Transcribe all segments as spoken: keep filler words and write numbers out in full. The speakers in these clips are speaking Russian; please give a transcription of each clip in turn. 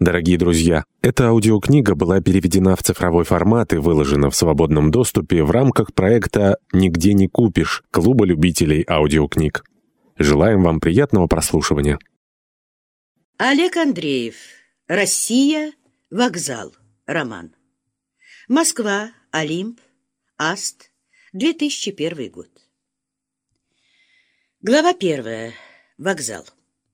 Дорогие друзья, эта аудиокнига была переведена в цифровой формат и выложена в свободном доступе в рамках проекта «Нигде не купишь» Клуба любителей аудиокниг. Желаем вам приятного прослушивания. Олег Андреев. Россия. Вокзал. Роман. Москва. Олимп. Аст. две тысячи первый год. Глава первая. Вокзал.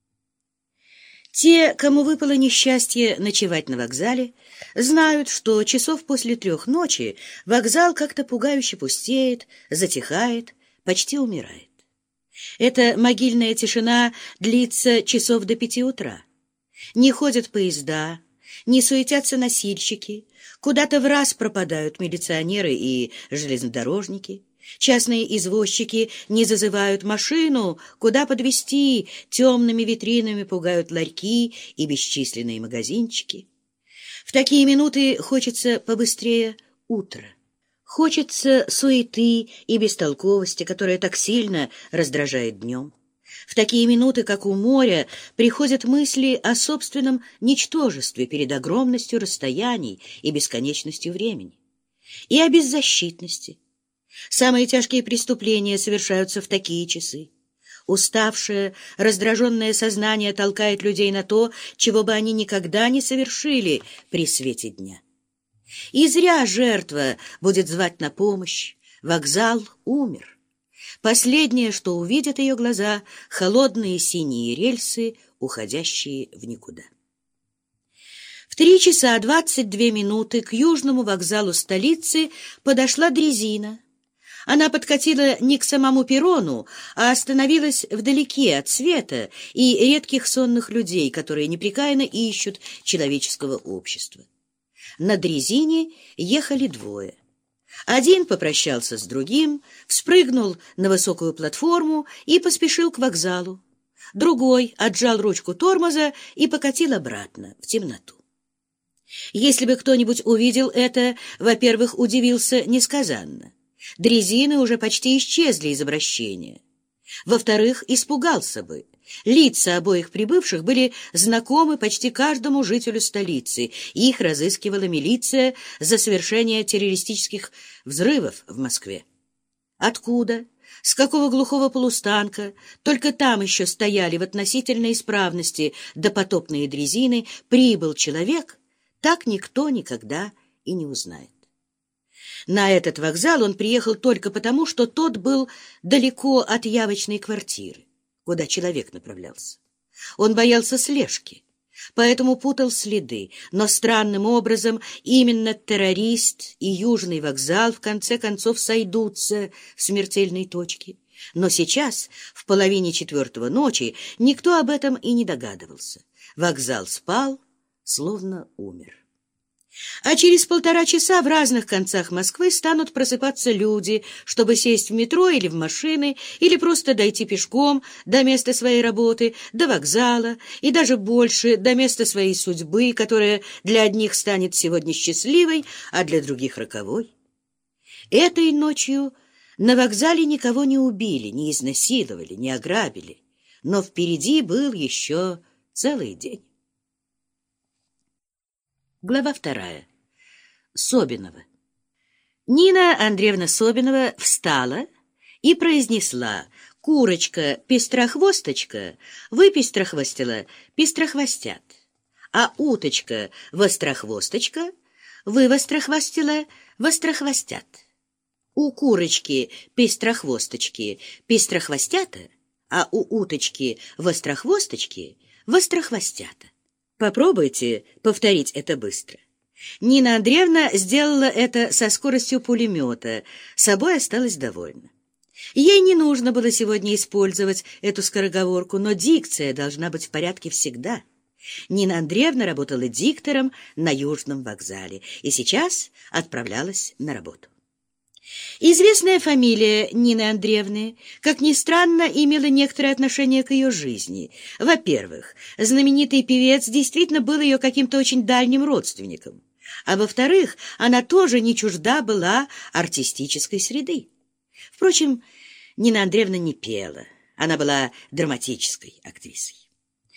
Те, кому выпало несчастье ночевать на вокзале, знают, что часов после трех ночи вокзал как-то пугающе пустеет, затихает, почти умирает. Эта могильная тишина длится часов до пяти утра. Не ходят поезда, не суетятся носильщики, куда-то в раз пропадают милиционеры и железнодорожники. Частные извозчики не зазывают машину, куда подвезти, темными витринами пугают ларьки и бесчисленные магазинчики. В такие минуты хочется побыстрее утра. Хочется суеты и бестолковости, которая так сильно раздражает днем. В такие минуты, как у моря, приходят мысли о собственном ничтожестве перед огромностью расстояний и бесконечностью времени, и о беззащитности. Самые тяжкие преступления совершаются в такие часы. Уставшее, раздраженное сознание толкает людей на то, чего бы они никогда не совершили при свете дня. И зря жертва будет звать на помощь. Вокзал умер. Последнее, что увидят ее глаза, — холодные синие рельсы, уходящие в никуда. В три часа двадцать две минуты к южному вокзалу столицы подошла дрезина. Она подкатила не к самому перрону, а остановилась вдалеке от света и редких сонных людей, которые непрекаянно ищут человеческого общества. На дрезине ехали двое. Один попрощался с другим, вспрыгнул на высокую платформу и поспешил к вокзалу. Другой отжал ручку тормоза и покатил обратно, в темноту. Если бы кто-нибудь увидел это, во-первых, удивился несказанно. Дрезины уже почти исчезли из обращения. Во-вторых, испугался бы. Лица обоих прибывших были знакомы почти каждому жителю столицы. Их разыскивала милиция за совершение террористических взрывов в Москве. Откуда? С какого глухого полустанка? Только там еще стояли в относительной исправности допотопные дрезины. Прибыл человек, так никто никогда и не узнает. На этот вокзал он приехал только потому, что тот был далеко от явочной квартиры, куда человек направлялся. Он боялся слежки, поэтому путал следы, но странным образом именно террорист и Южный вокзал в конце концов сойдутся в смертельной точке. Но сейчас, в половине четвертого ночи, никто об этом и не догадывался. Вокзал спал, словно умер. А через полтора часа в разных концах Москвы станут просыпаться люди, чтобы сесть в метро или в машины, или просто дойти пешком до места своей работы, до вокзала, и даже больше до места своей судьбы, которая для одних станет сегодня счастливой, а для других роковой. Этой ночью на вокзале никого не убили, не изнасиловали, не ограбили, но впереди был еще целый день. Глава вторая. Собинова. Нина Андреевна Собинова встала и произнесла: «Курочка пестрохвосточка, вы пестрохвостила, пестрохвостят, а уточка вострохвосточка, вы вострохвостила, вострохвостят. У курочки пестрохвосточки пестрохвостята, а у уточки вострохвосточки вострохвостята». Попробуйте повторить это быстро. Нина Андреевна сделала это со скоростью пулемета, собой осталась довольна. Ей не нужно было сегодня использовать эту скороговорку, но дикция должна быть в порядке всегда. Нина Андреевна работала диктором на Южном вокзале и сейчас отправлялась на работу. Известная фамилия Нины Андреевны, как ни странно, имела некоторое отношение к ее жизни. Во-первых, знаменитый певец действительно был ее каким-то очень дальним родственником. А во-вторых, она тоже не чужда была артистической среды. Впрочем, Нина Андреевна не пела, она была драматической актрисой.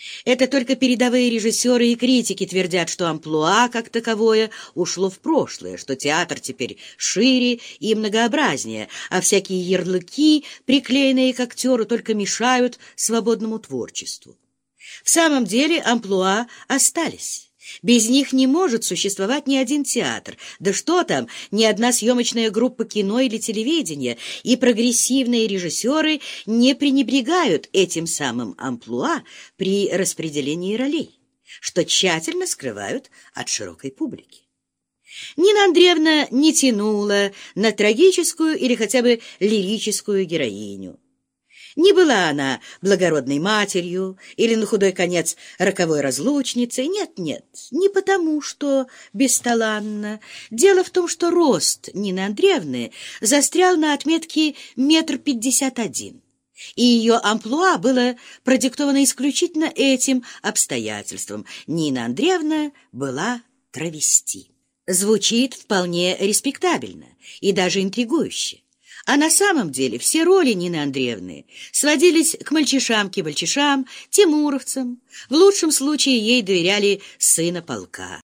Это только передовые режиссеры и критики твердят, что амплуа, как таковое, ушло в прошлое, что театр теперь шире и многообразнее, а всякие ярлыки, приклеенные к актеру, только мешают свободному творчеству. В самом деле амплуа остались. Без них не может существовать ни один театр, да что там, ни одна съемочная группа кино или телевидения, и прогрессивные режиссеры не пренебрегают этим самым амплуа при распределении ролей, что тщательно скрывают от широкой публики. Нина Андреевна не тянула на трагическую или хотя бы лирическую героиню. Не была она благородной матерью или, на худой конец, роковой разлучницей. Нет-нет, не потому, что бесталанна. Дело в том, что рост Нины Андреевны застрял на отметке метр пятьдесят один, и ее амплуа было продиктовано исключительно этим обстоятельством. Нина Андреевна была травести. Звучит вполне респектабельно и даже интригующе. А на самом деле все роли Нины Андреевны сводились к мальчишам-кибальчишам, тимуровцам. В лучшем случае ей доверяли сына полка.